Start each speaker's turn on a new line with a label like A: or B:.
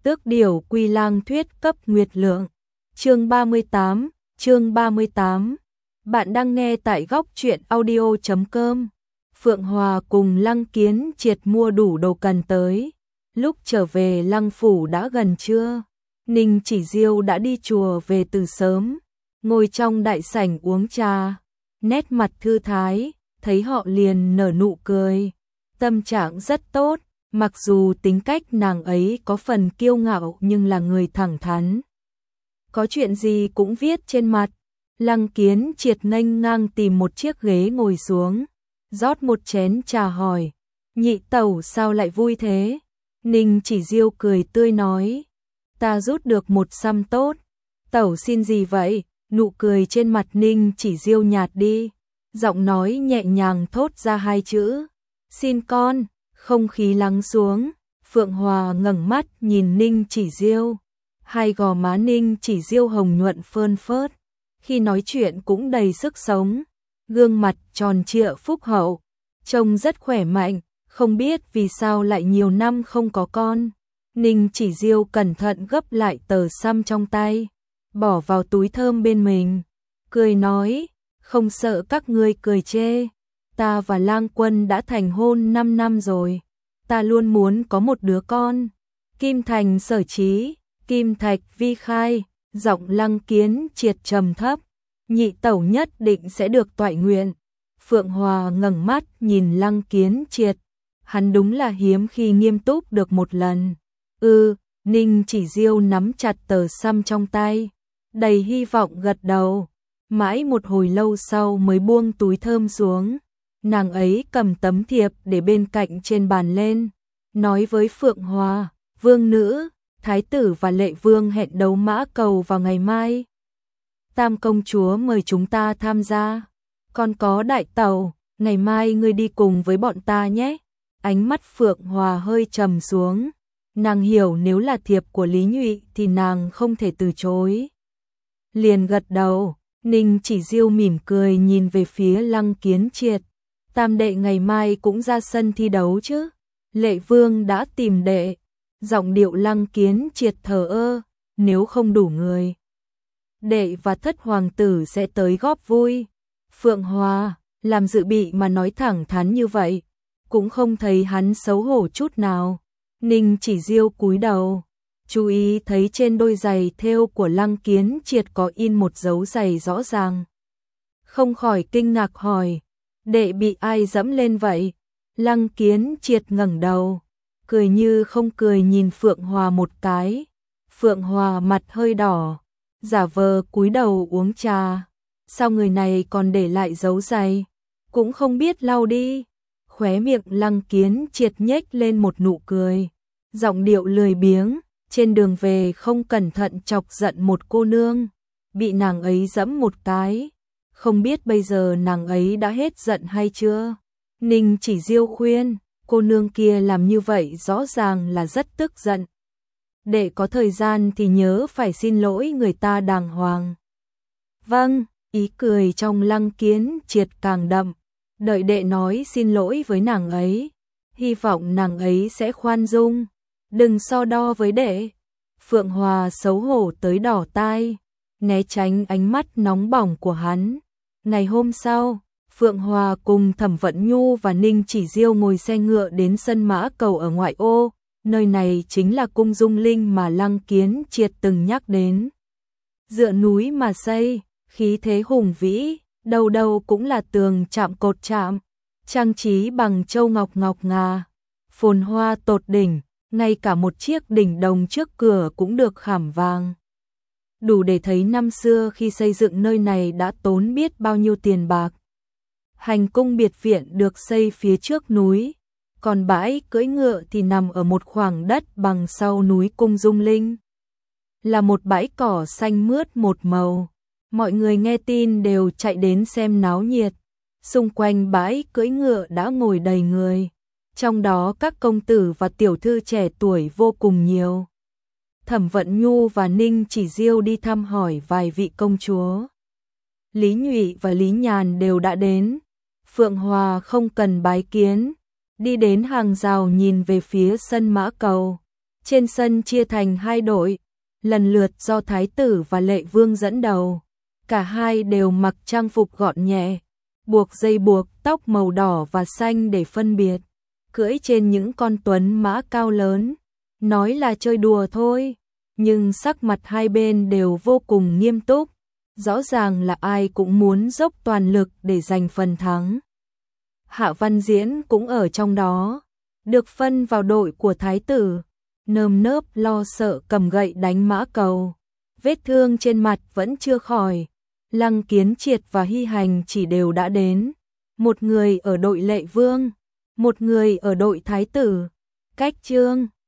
A: Tước điểu quy lang thuyết cấp nguyệt lượng. Chương 38. Bạn đang nghe tại góc truyện audio.com. Phượng Hòa cùng Lăng Kiến Triệt mua đủ đồ cần tới. Lúc trở về Lăng phủ đã gần trưa. Ninh Chỉ Diêu đã đi chùa về từ sớm, ngồi trong đại sảnh uống trà, nét mặt thư thái, thấy họ liền nở nụ cười. Tâm trạng rất tốt, mặc dù tính cách nàng ấy có phần kiêu ngạo nhưng là người thẳng thắn. Có chuyện gì cũng viết trên mặt. Lăng Kiến Triệt nghênh ngang tìm một chiếc ghế ngồi xuống, rót một chén trà hỏi, nhị tẩu sao lại vui thế? Ninh Chỉ Diêu cười tươi nói, ta rút được một săm tốt. Tẩu xin gì vậy? Nụ cười trên mặt Ninh Chỉ Diêu nhạt đi, giọng nói nhẹ nhàng thốt ra hai chữ, xin con. Không khí lắng xuống, Phượng Hòa ngẩng mắt nhìn Ninh Chỉ Diêu, hai gò má Ninh Chỉ Diêu hồng nhuận phơn phớt, khi nói chuyện cũng đầy sức sống, gương mặt tròn trịa phúc hậu, trông rất khỏe mạnh, không biết vì sao lại nhiều năm không có con. Ninh Chỉ Diêu cẩn thận gấp lại tờ săm trong tay, bỏ vào túi thơm bên mình, cười nói, không sợ các ngươi cười chê. Ta và Lang Quân đã thành hôn 5 năm rồi, ta luôn muốn có một đứa con. Kim Thành Sở Trí, Kim Thạch Vi Khai, giọng Lăng Kiến Triệt trầm thấp, nhị tẩu nhất định sẽ được toại nguyện. Phượng Hòa ngẩng mắt nhìn Lăng Kiến Triệt, hắn đúng là hiếm khi nghiêm túc được một lần. Ninh Chỉ Diêu nắm chặt tờ săm trong tay, đầy hy vọng gật đầu, mãi một hồi lâu sau mới buông túi thơm xuống. Nàng ấy cầm tấm thiệp để bên cạnh trên bàn lên, nói với Phượng Hòa, vương nữ, thái tử và lệ vương hẹn đấu mã cầu vào ngày mai. Tam công chúa mời chúng ta tham gia, còn có đại tẩu, ngày mai ngươi đi cùng với bọn ta nhé. Ánh mắt Phượng Hòa hơi trầm xuống, nàng hiểu nếu là thiệp của Lý Nhụy thì nàng không thể từ chối. Liền gật đầu, Ninh Chỉ Diêu mỉm cười nhìn về phía Lăng Kiến Triệt. Tam đệ ngày mai cũng ra sân thi đấu chứ? Lệ Vương đã tìm đệ. Giọng điệu Lăng Kiến Triệt thờ ơ, nếu không đủ người, đệ và thất hoàng tử sẽ tới góp vui. Phượng Hòa làm dự bị mà nói thẳng thắn như vậy, cũng không thấy hắn xấu hổ chút nào. Ninh Chỉ Diêu cúi đầu, chú ý thấy trên đôi giày thêu của Lăng Kiến Triệt có in một dấu giày rõ ràng, không khỏi kinh ngạc hỏi, đệ bị ai dẫm lên vậy? Lăng Kiến Triệt ngẩng đầu, cười như không cười nhìn Phượng Hòa một cái. Phượng Hòa mặt hơi đỏ, giả vờ cúi đầu uống trà. Sao người này còn để lại dấu giày? Cũng không biết lau đi. Khóe miệng Lăng Kiến Triệt nhếch lên một nụ cười, giọng điệu lười biếng, trên đường về không cẩn thận chọc giận một cô nương, bị nàng ấy dẫm một cái. Không biết bây giờ nàng ấy đã hết giận hay chưa? Ninh Chỉ Diêu khuyên, cô nương kia làm như vậy rõ ràng là rất tức giận. Để có thời gian thì nhớ phải xin lỗi người ta đàng hoàng. Vâng, ý cười trong Lăng Kiến Triệt càng đậm, đợi đệ nói xin lỗi với nàng ấy, hy vọng nàng ấy sẽ khoan dung, đừng so đo với đệ. Phượng Hòa xấu hổ tới đỏ tai, né tránh ánh mắt nóng bỏng của hắn. Ngày hôm sau, Phượng Hòa cùng Thẩm Vận Nhu và Ninh Chỉ Diêu ngồi xe ngựa đến sân mã cầu ở ngoại ô, nơi này chính là cung Dung Linh mà Lăng Kiến Triệt từng nhắc đến. Dựa núi mà xây, khí thế hùng vĩ, đầu đầu cũng là tường chạm cột chạm, trang trí bằng châu ngọc ngọc ngà, phồn hoa tột đỉnh, ngay cả một chiếc đỉnh đồng trước cửa cũng được khảm vàng. Đủ để thấy năm xưa khi xây dựng nơi này đã tốn biết bao nhiêu tiền bạc. Hành cung biệt viện được xây phía trước núi, còn bãi cưỡi ngựa thì nằm ở một khoảng đất bằng sau núi cung Dung Linh. Là một bãi cỏ xanh mướt một màu, mọi người nghe tin đều chạy đến xem náo nhiệt. Xung quanh bãi cưỡi ngựa đã ngồi đầy người, trong đó các công tử và tiểu thư trẻ tuổi vô cùng nhiều. Thẩm Vận Nhu và Ninh Chỉ Diêu đi thăm hỏi vài vị công chúa. Lý Nhụy và Lý Nhàn đều đã đến. Phượng Hòa không cần bái kiến, đi đến hàng rào nhìn về phía sân mã cầu. Trên sân chia thành hai đội, lần lượt do Thái tử và Lệ Vương dẫn đầu. Cả hai đều mặc trang phục gọn nhẹ, buộc dây buộc tóc màu đỏ và xanh để phân biệt, cưỡi trên những con tuấn mã cao lớn. Nói là chơi đùa thôi, nhưng sắc mặt hai bên đều vô cùng nghiêm túc, rõ ràng là ai cũng muốn dốc toàn lực để giành phần thắng. Hạ Văn Diễn cũng ở trong đó, được phân vào đội của Thái tử, nơm nớp lo sợ cầm gậy đánh mã cầu. Vết thương trên mặt vẫn chưa khỏi, Lăng Kiến Triệt và Hy Hành chỉ đều đã đến, một người ở đội Lệ Vương, một người ở đội Thái tử. Cách Chương